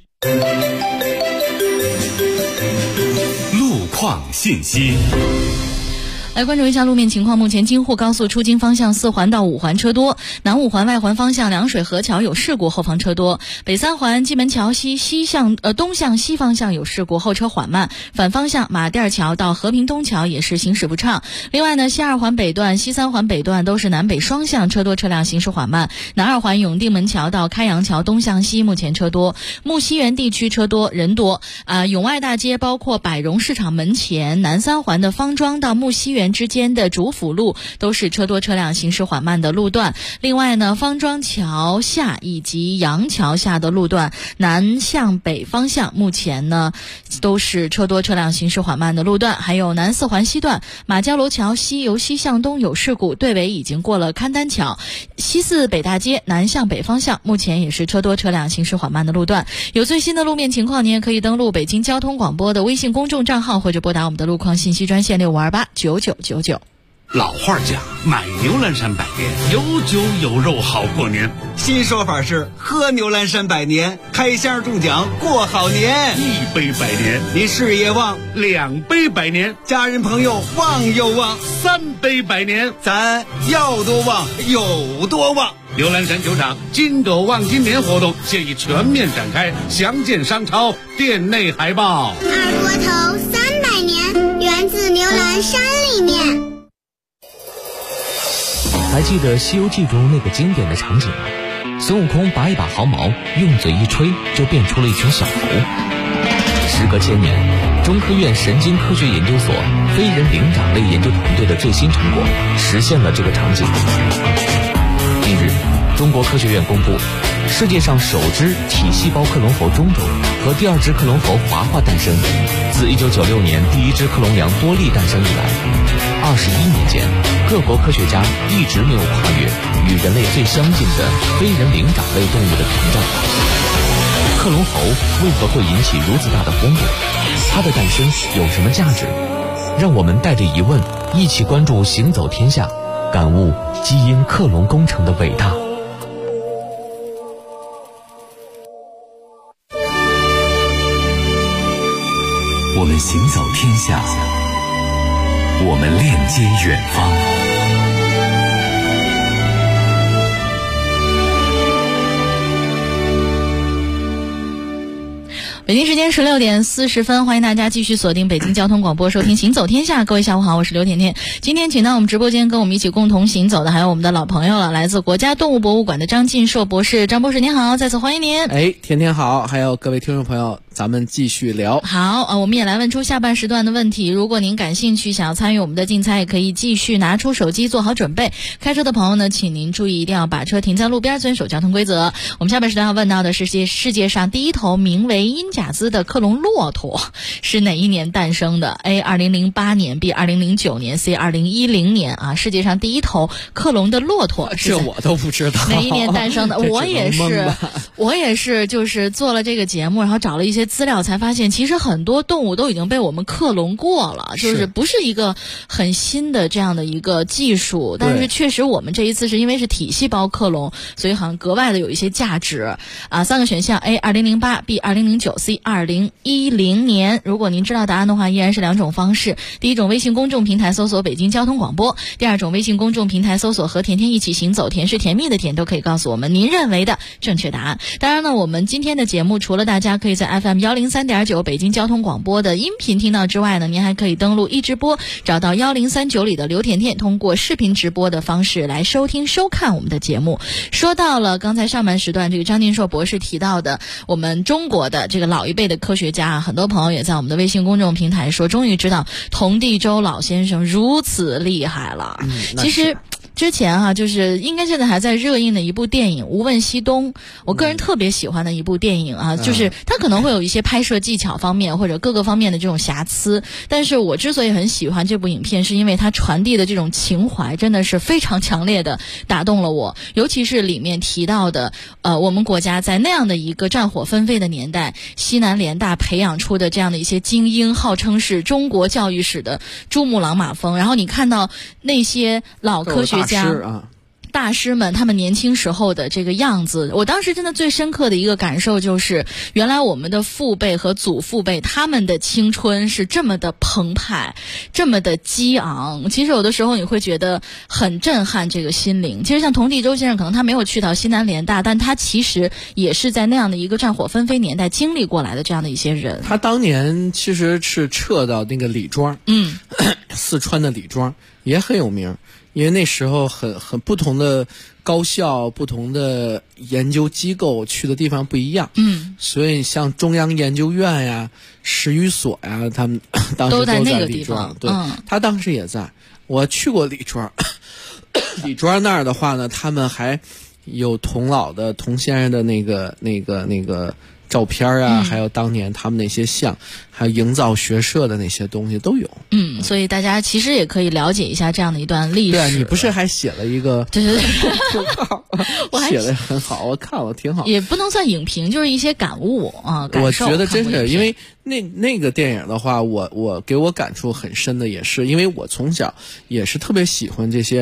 况信息， 来关注一下路面情况。目前京沪高速出京方向4环到5环车多，南5环外环方向凉水河桥有事故，后方车多。北3环蓟门桥东向西方向有事故，后车缓慢。反方向马甸桥到和平东桥也是行驶不畅。另外呢，西2环北段、西3环北段都是南北双向车多，车辆行驶缓慢。南2环永定门桥到开阳桥东向西目前车多。木樨园地区车多人多永外大街包括百荣市场门前、南3环的方庄到木樨园之间的主辅路都是车多车辆行驶缓慢的路段。另外呢，方庄桥下以及杨桥下的路段南向北方向目前呢都是车多车辆行驶缓慢的路段。还有南4环西段马家楼桥西由西向东有事故，队尾已经过了勘丹桥。西4北大街南向北方向目前也是车多车辆行驶缓慢的路段。有最新的路面情况，你也可以登录北京交通广播的微信公众账号，或者拨打我们的路况信息专线65289999。 老话讲，买牛栏山百年，有酒有肉好过年。 新说法是喝牛栏山百年，开箱中奖过好年。 1杯百年， 你事业旺 ；2杯百年， 家人朋友旺又旺；3 杯百年， 咱要多旺有多旺。 牛栏山球场金斗望今年活动现已全面展开，详见商超店内海报。 二锅头300年，源自牛栏山里面。 还记得《西游记》中那个经典的场景吗？孙悟空拔一把毫毛，用嘴一吹，就变出了一群小猴。时隔1000年，中科院神经科学研究所非人灵长类研究团队的最新成果，实现了这个场景。近日，中国科学院公布，世界上首只体细胞克隆猴中种和第2只克隆猴华华诞生。自1996年第1只克隆羊多利诞生以来，21年间，各国科学家一直没有跨越与人类最相近的非人灵长类动物的屏障。克隆猴为何会引起如此大的轰动？它的诞生有什么价值？让我们带着疑问一起关注行走天下，感悟基因克隆工程的伟大。 我们行走天下，我们链接远方。 北京时间16点40分，欢迎大家继续锁定北京交通广播，收听《行走天下》。各位下午好，我是刘甜甜。今天请到我们直播间跟我们一起共同行走的还有我们的老朋友了，来自国家动物博物馆的张晋硕博士。张博士您好，再次欢迎您。 甜甜好，还有各位听众朋友，咱们继续聊。 好，我们也来问出下半时段的问题。如果您感兴趣，想要参与我们的竞猜，也可以继续拿出手机做好准备。开车的朋友呢，请您注意一定要把车停在路边，遵守交通规则。我们下半时段要问到的是世界上第一头名为因贾兹的克隆骆驼是哪一年诞生的 ？A. 2008年 B. 2009年 C. 2010年啊！世界上第一头克隆的骆驼这我都不知道哪一年诞生的。我也是就是做了这个节目，然后找了一些资料，才发现其实很多动物都已经被我们克隆过了，就是不是一个很新的这样的一个技术，但是确实我们这一次是因为是体细胞克隆，所以好像格外的有一些价值啊。3个选项 A. 2008 B. 2009 C. 2010年。如果您知道答案的话，依然是2种方式。第一种，微信公众平台搜索北京交通广播；第二种，微信公众平台搜索和甜甜一起行走，甜是甜蜜的甜，都可以告诉我们您认为的正确答案。当然呢，我们今天的节目除了大家可以在 FM 103.9北京交通广播的音频听到之外呢，您还可以登录一直播，找到1039里的刘甜甜，通过视频直播的方式来收听收看我们的节目。说到了刚才上半时段这个张晋硕博士提到的我们中国的这个老一辈的科学家，很多朋友也在我们的微信公众平台说，终于知道童第周老先生如此厉害了。其实之前就是应该现在还在热映的一部电影《无问西东》，我个人特别喜欢的一部电影啊，就是它可能会有一些拍摄技巧方面或者各个方面的这种瑕疵，但是我之所以很喜欢这部影片，是因为它传递的这种情怀真的是非常强烈的打动了我，尤其是里面提到的我们国家在那样的一个战火纷飞的年代，西南联大培养出的这样的一些精英，号称是中国教育史的珠穆朗玛峰，然后你看到那些老科学家大师们他们年轻时候的这个样子，我当时真的最深刻的一个感受就是，原来我们的父辈和祖父辈他们的青春是这么的澎湃，这么的激昂。其实有的时候你会觉得很震撼这个心灵。其实像童第周先生，可能他没有去到西南联大，但他其实也是在那样的一个战火纷飞年代经历过来的这样的一些人。 他当年其实是撤到那个李庄，四川的李庄也很有名。因为那时候很不同的高校、不同的研究机构去的地方不一样，所以像中央研究院呀、十余所呀，他们当时都在那个李庄。对，他当时也在。我去过李庄，李庄那儿的话呢，他们还有童先生的那个照片啊，还有当年他们那些像，还有营造学社的那些东西都有。 所以大家其实也可以了解一下这样的一段历史。 对啊，你不是还写了一个？ 对， 我写的很好，我看了挺好。 也不能算影评，就是一些感悟啊，感受。 我觉得真是，因为那个电影的话，我给我感触很深的，也是因为我从小也是特别喜欢这些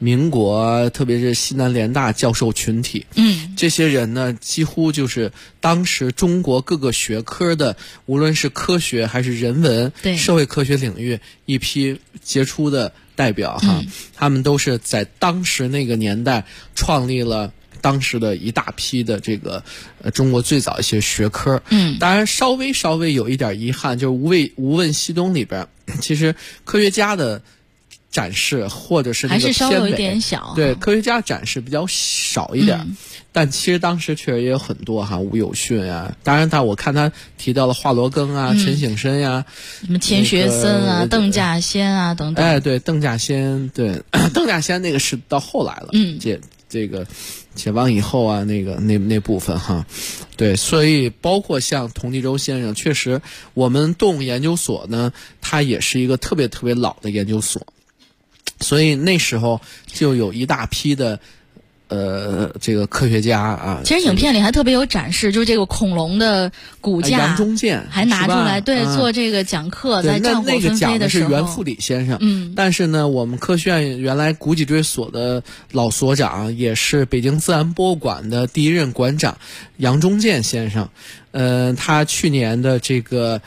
民国特别是西南联大教授群体。这些人呢几乎就是当时中国各个学科的，无论是科学还是人文、社会科学领域一批杰出的代表哈。他们都是在当时那个年代创立了当时的一大批的这个中国最早一些学科。当然稍微有一点遗憾，就是无问西东里边，其实科学家的展示或者是那个还是稍微有一点小， 对，科学家展示比较少一点。但其实当时确实也有很多哈，吴有训啊，当然我看他提到了华罗庚啊、陈省身呀、 什么钱学森啊、邓稼先啊等等。 对，邓稼先，对，邓稼先那个是到后来了，这个解放以后啊，那部分哈，对，所以包括像童第周先生，确实我们动物研究所呢，它也是一个特别特别老的研究所，所以那时候就有一大批的这个科学家啊。 其实影片里还特别有展示，就是这个恐龙的骨架， 杨中健还拿出来做这个讲课，在战火纷飞的时候。 那个讲的是袁复礼先生，但是呢，我们科学院原来古脊椎所的老所长，也是北京自然博物馆的第一任馆长杨中健先生。他去年的这个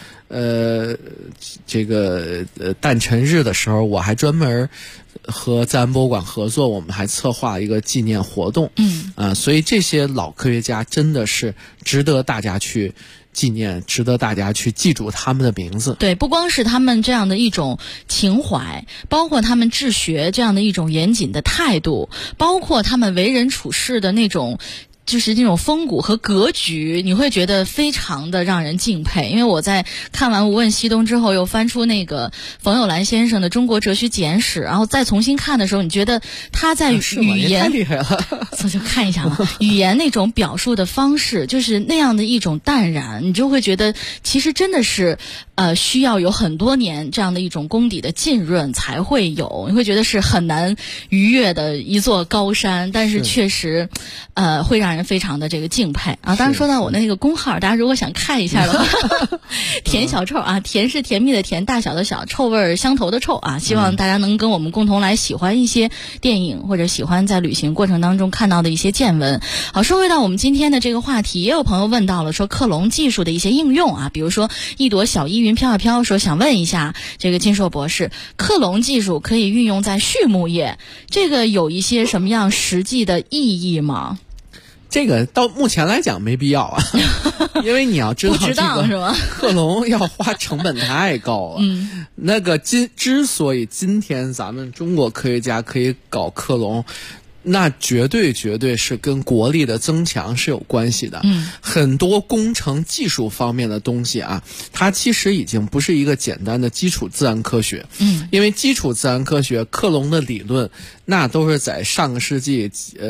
诞辰日的时候，我还专门和自然博物馆合作，我们还策划一个纪念活动。所以这些老科学家真的是值得大家去纪念，值得大家去记住他们的名字。 对，不光是他们这样的一种情怀，包括他们治学这样的一种严谨的态度，包括他们为人处事的那种就是这种风骨和格局，你会觉得非常的让人敬佩。因为我在看完《无问西东》之后，又翻出那个冯友兰先生的《中国哲学简史》，然后再重新看的时候，你觉得他在语言， 太厉害了， 就看一下嘛，语言那种表述的方式，就是那样的一种淡然，你就会觉得其实真的是需要有很多年这样的一种功底的浸润才会有，你会觉得是很难逾越的一座高山，但是确实会让人非常的这个敬佩啊！当然说到我的那个公号，大家如果想看一下的话，甜小臭啊，甜是甜蜜的甜，大小的小，臭味相投的臭啊！希望大家能跟我们共同来喜欢一些电影，或者喜欢在旅行过程当中看到的一些见闻。好，说回到我们今天的这个话题，也有朋友问到了说克隆技术的一些应用啊，比如说一朵小依云飘啊飘，说想问一下这个金硕博士，克隆技术可以运用在畜牧业，这个有一些什么样实际的意义吗？ 这个到目前来讲没必要啊，因为你要知道这个克隆要花成本太高了。那个之所以今天咱们中国科学家可以搞克隆，那绝对是跟国力的增强是有关系的。很多工程技术方面的东西啊，它其实已经不是一个简单的基础自然科学。因为基础自然科学克隆的理论，那都是在上个世纪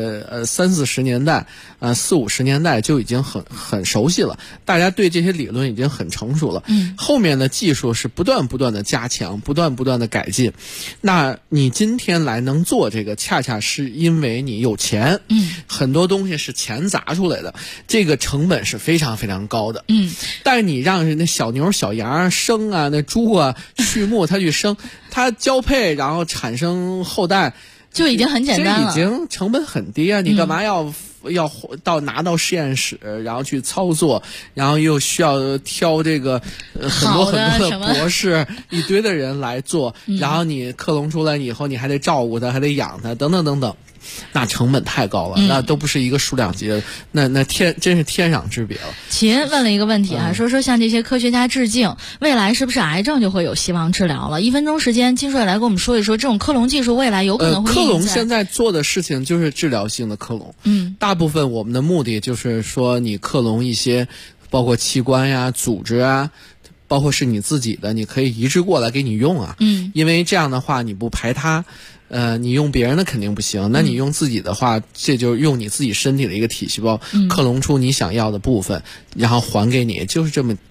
30-40年代40-50年代就已经很熟悉了，大家对这些理论已经很成熟了。后面的技术是不断的加强，不断的改进。那你今天来能做这个，恰恰是因为你有钱。很多东西是钱砸出来的，这个成本是非常非常高的。但是你让那小牛小羊生啊，那猪啊畜牧它去生，它交配然后产生后代就已经很简单了， 这已经成本很低啊！你干嘛要拿到实验室，然后去操作，然后又需要挑这个很多的博士一堆的人来做，然后你克隆出来以后，你还得照顾它，还得养它，等等，那成本太高了，那都不是一个数量级的，那真是天壤之别了。 秦问了一个问题啊，说向这些科学家致敬，未来是不是癌症就会有希望治疗了？1分钟时间，金硕也来跟我们说一说，这种克隆技术未来有可能会克隆现在做的事情就是治疗性的克隆。大部分我们的目的就是说，你克隆一些包括器官呀、组织啊，包括是你自己的，你可以移植过来给你用啊。因为这样的话你不排他。你用别人的肯定不行，那你用自己的话，这就是用你自己身体的一个体细胞克隆出你想要的部分，然后还给你，就是这么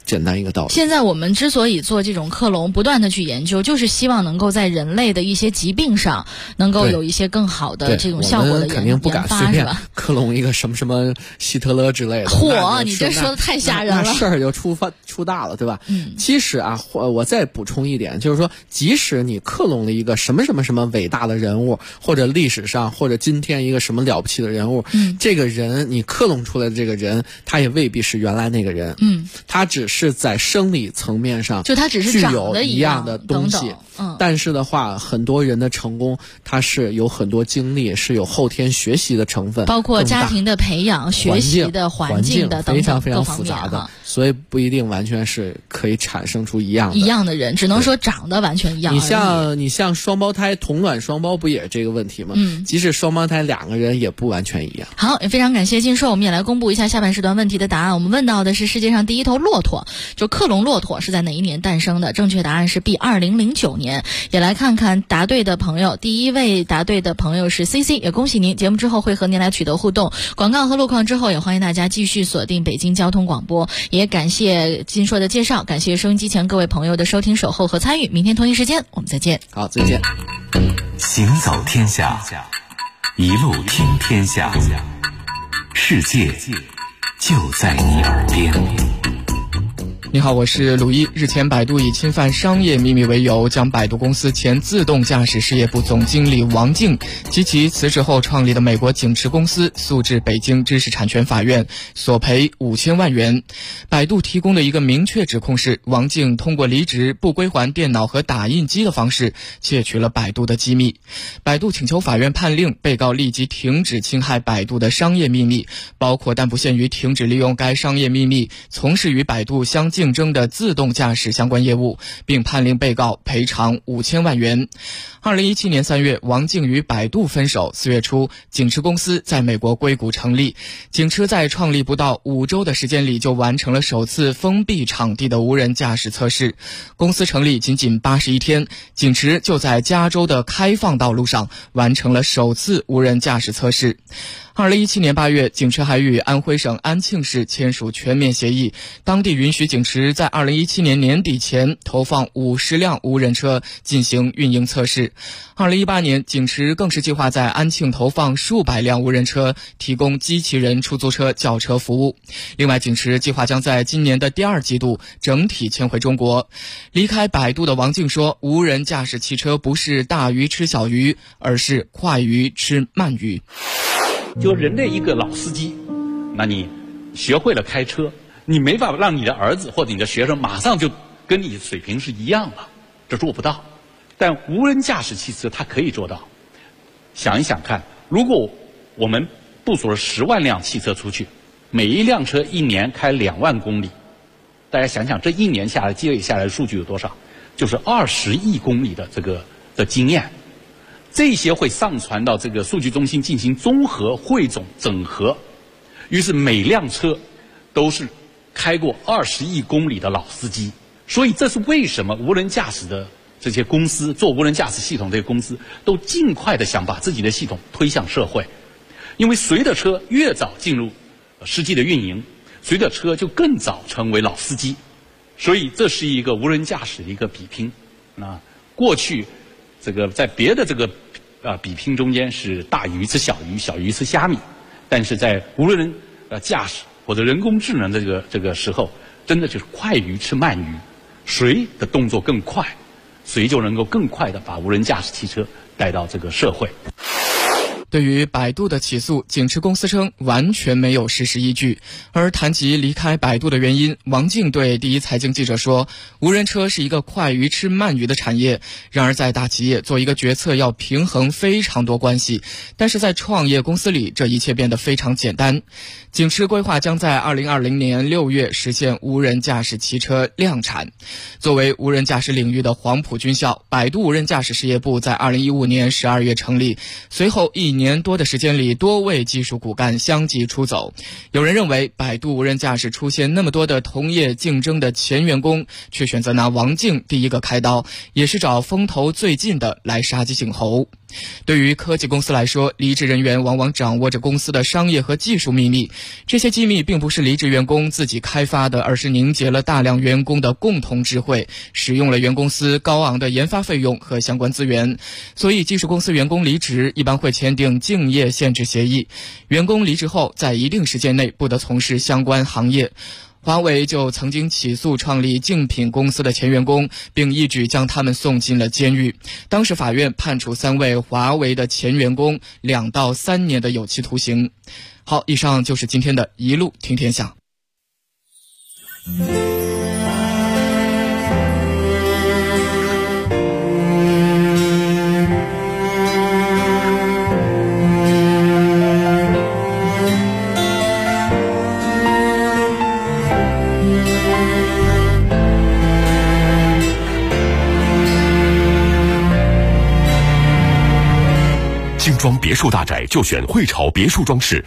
简单一个道理。 现在我们之所以做这种克隆，不断的去研究，就是希望能够在人类的一些疾病上，能够有一些更好的这种效果的肯定不敢随便克隆一个什么希特勒之类的。 嚯，你这说的太吓人了， 那事儿就出大了，对吧？其实啊，我再补充一点，就是说，即使你克隆了一个什么伟大的人物，或者历史上或者今天一个什么了不起的人物，这个人你克隆出来的这个人，他也未必是原来那个人，他只是在生理层面上就他只是具有一样的东西，但是的话，很多人的成功，他是有很多经历，是有后天学习的成分， 包括家庭的培养、学习的环境的等等非常非常复杂的，所以不一定完全是可以产生出一样的人，只能说长得完全一样。 你像双胞胎同卵双胞不也是这个问题吗？即使双胞胎两个人也不完全一样。 好，也非常感谢金硕，我们也来公布一下下半时段问题的答案。我们问到的是世界上第一头骆驼，就克隆骆驼是在哪一年诞生的？正确答案是 B 2009年。也来看看答对的朋友，第一位答对的朋友是 CC， 也恭喜您。节目之后会和您来取得互动，广告和路况之后也欢迎大家继续锁定北京交通广播。也感谢金硕的介绍，感谢收音机前各位朋友的收听、守候和参与。明天同一时间我们再见。 好，再见。 行走天下，一路听天下，世界就在你耳边。 你好，我是鲁一。日前，百度以侵犯商业秘密为由，将百度公司前自动驾驶事业部总经理王静及其辞职后创立的美国景驰公司诉至北京知识产权法院，索赔5000万元。百度提供的一个明确指控是，王静通过离职、不归还电脑和打印机的方式窃取了百度的机密。百度请求法院判令被告立即停止侵害百度的商业秘密，包括但不限于停止利用该商业秘密从事与百度相竞争的自动驾驶相关业务，并判令被告赔偿5000万元。2017年3月，王静与百度分手。4月初，景驰公司在美国硅谷成立。景驰在创立不到5周的时间里就完成了首次封闭场地的无人驾驶测试。公司成立仅81天，景驰就在加州的开放道路上完成了首次无人驾驶测试。2017年8月，景驰还与安徽省安庆市签署全面协议，当地允许景驰在2017年年底前投放50辆无人车进行运营测试。2018年，景驰更是计划在安庆投放数百辆无人车，提供机器人出租车叫车服务。另外，景驰计划将在今年的第2季度整体迁回中国。离开百度的王静说，无人驾驶汽车不是大鱼吃小鱼，而是快鱼吃慢鱼。 就人类一个老司机，那你学会了开车，你没法让你的儿子或者你的学生马上就跟你水平是一样了，这做不到。但无人驾驶汽车它可以做到。想一想看，如果我们部署了10万辆汽车出去，每一辆车一年开2万公里，大家想想这一年下来积累下来的数据有多少？就是20亿公里的的经验。这些会上传到这个数据中心进行综合汇总整合，于是每辆车都是开过20亿公里的老司机。所以这是为什么无人驾驶的这些公司做无人驾驶系统这些公司都尽快的想把自己的系统推向社会。因为随着车越早进入实际的运营，随着车就更早成为老司机。所以这是一个无人驾驶的一个比拼。过去这个在别的比拼中间是大鱼吃小鱼，小鱼吃虾米，但是在无人驾驶或者人工智能的这个时候，真的就是快鱼吃慢鱼，谁的动作更快，谁就能够更快的把无人驾驶汽车带到这个社会。 对于百度的起诉，景驰公司称完全没有事实依据。而谈及离开百度的原因，王静对第一财经记者说，无人车是一个快鱼吃慢鱼的产业，然而在大企业做一个决策要平衡非常多关系，但是在创业公司里这一切变得非常简单。景驰规划将在2020年6月实现无人驾驶汽车量产。作为无人驾驶领域的黄埔军校，百度无人驾驶事业部在2015年12月成立，随后1年多的时间里，多位技术骨干相继出走。有人认为，百度无人驾驶出现那么多的同业竞争的前员工，却选择拿王静第一个开刀，也是找风头最近的来杀鸡儆猴。 对于科技公司来说，离职人员往往掌握着公司的商业和技术秘密，这些机密并不是离职员工自己开发的，而是凝结了大量员工的共同智慧，使用了原公司高昂的研发费用和相关资源。所以技术公司员工离职一般会签订竞业限制协议，员工离职后在一定时间内不得从事相关行业。华为就曾经起诉创立竞品公司的前员工，并一举将他们送进了监狱。当时法院判处3位华为的前员工2到3年的有期徒刑。好，以上就是今天的一路听天下。 精装别墅大宅就选汇潮别墅装饰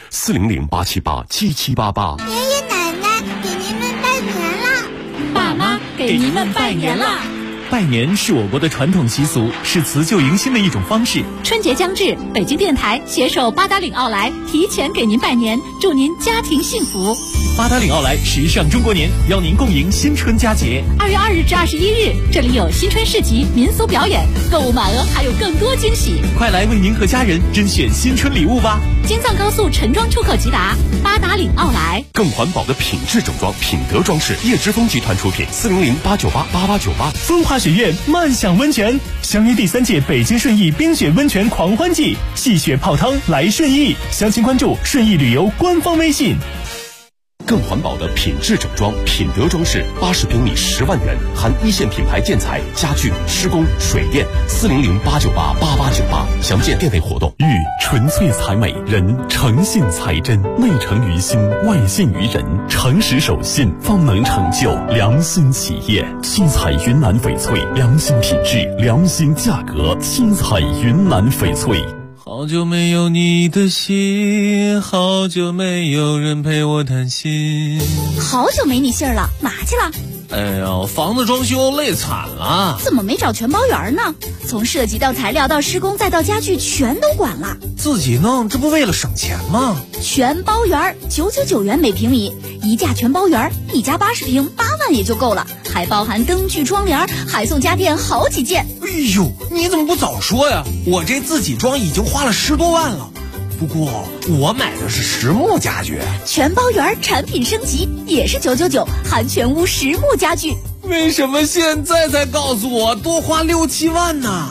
，400-878-7788。 爷爷奶奶给您们拜年了， 爸妈给您们拜年了。 拜年是我国的传统习俗，是辞旧迎新的一种方式。 春节将至，北京电台携手八达岭奥莱提前给您拜年，祝您家庭幸福。 八达岭奥莱时尚中国年，邀您共迎新春佳节。 2月2日至21日，这里有新春市集、民俗表演，购物满额还有更多惊喜。 快来为您和家人甄选新春礼物吧！ 京藏高速陈庄出口即达，八达岭奥莱。 更环保的品质整装，品德装饰，叶之峰集团出品，400-898-8898。 风华学院慢享温泉，相约第3届北京顺义冰雪温泉狂欢季，戏雪泡汤来顺义，详情关注顺义旅游官方微信。 更环保的品质整装，品德装饰，80平米10万元，含一线品牌建材、家具、施工、水电，400-898-8898，详见店内活动。 玉纯粹才美，人诚信才真，内诚于心，外信于人，诚实守信，方能成就良心企业。七彩云南翡翠，良心品质，良心价格，七彩云南翡翠。 好久没有你的信，好久没有人陪我谈心。 好久没你信儿了，嘛去了？ 哎呀，房子装修累惨了。 怎么没找全包员呢？从设计到材料到施工再到家具全都管了。 自己弄，这不为了省钱吗？ 全包员999元每平米，一价全包员，一家80平8万也就够了，还包含灯具窗帘，还送家电好几件。 哎呦，你怎么不早说呀？我这自己装已经花了10多万了。不过我买的是实木家具， 全包员产品升级也是999，含全屋实木家具。 为什么现在才告诉我多花6、7万呢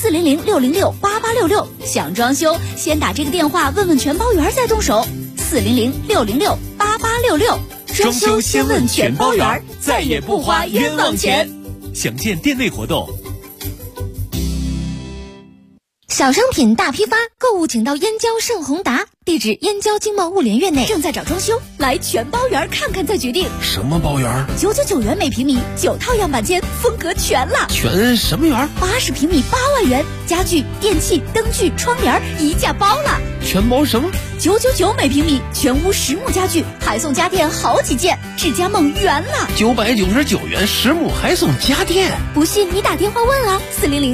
？400-606-8866，想装修先打这个电话问问全包员再动手。400-606-8866， 装修先问全包员，再也不花冤枉钱。详见店内活动。 小商品大批发，购物请到燕郊盛宏达，地址燕郊经贸物联院内。 正在找装修，来全包园看看再决定。 什么包园 ？999元每平米，9套样板间，风格全了。 全什么园 ？80平米8万元，家具、电器、灯具、窗帘一价包了。 全包什么 ？999每平米，全屋实木家具，还送家电好几件，智家梦圆了。 999元实木还送家电， 不信你打电话问啊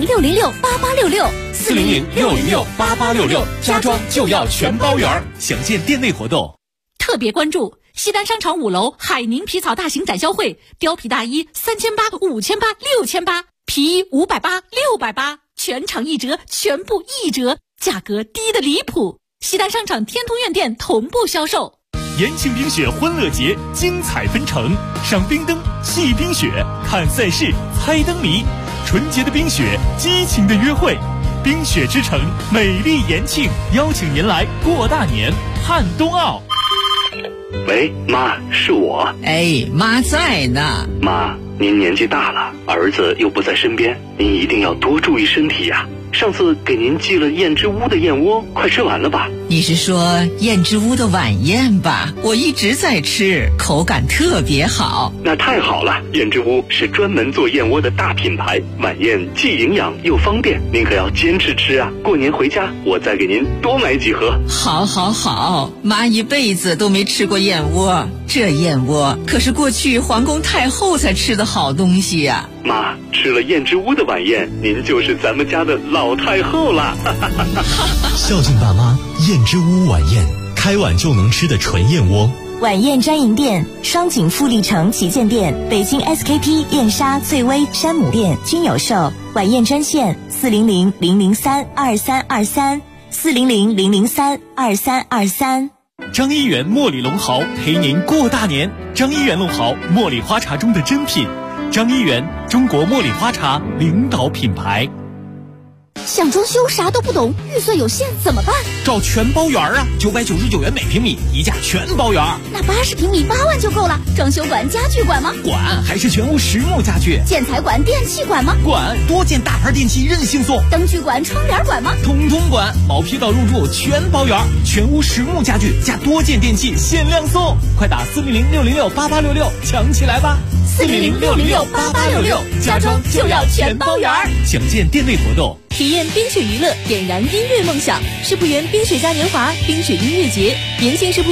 ！400-606-8866，400-606-8866，家装就要全包圆。详见店内活动。 特别关注西单商场5楼海宁皮草大型展销会，貂皮大衣3800、5800、6800，皮衣580、680，全场1折，全部1折，价格低得离谱。西单商场天通苑店同步销售。 延庆冰雪欢乐节精彩纷呈，赏冰灯、戏冰雪、看赛事、猜灯谜，纯洁的冰雪，激情的约会。冰雪之城，美丽延庆，邀请您来过大年，看冬奥。 喂，妈，是我。 哎，妈在呢。 妈，您年纪大了，儿子又不在身边，您一定要多注意身体呀。上次给您寄了燕之屋的燕窝，快吃完了吧？ 你是说燕之屋的晚宴吧？我一直在吃，口感特别好。 那太好了，燕之屋是专门做燕窝的大品牌，晚宴既营养又方便，您可要坚持吃啊！过年回家我再给您多买几盒。 好，好，好，妈一辈子都没吃过燕窝，这燕窝可是过去皇宫太后才吃的好东西呀。 妈，吃了燕之屋的晚宴，您就是咱们家的老太后了。 孝敬爸妈，燕之屋晚宴，开碗就能吃的纯燕窝。 晚宴专营店：双井富力城旗舰店、北京 SKP 燕莎、翠微、山姆店均有售。晚宴专线：400-003-2323，400-003-2323。 张一元茉莉龙毫陪您过大年。张一元龙毫，茉莉花茶中的珍品。张一元，中国茉莉花茶领导品牌。 想装修啥都不懂，预算有限怎么办？ 找全包园啊，999元每平米，一价全包园。 那80平米8万就够了。装修管、家具管吗？ 管，还是全屋实木家具。 建材管、电器管吗？ 管，多件大牌电器任性送。 灯具管、窗帘管吗？ 统统管，毛坯到入住全包园，全屋实木家具加多件电器限量送，快打400-606-8866抢起来吧 ！400-606-8866，家装就要全包园。 详见店内活动。 体验冰雪娱乐，点燃音乐梦想。世博园冰雪嘉年华、冰雪音乐节，年轻世博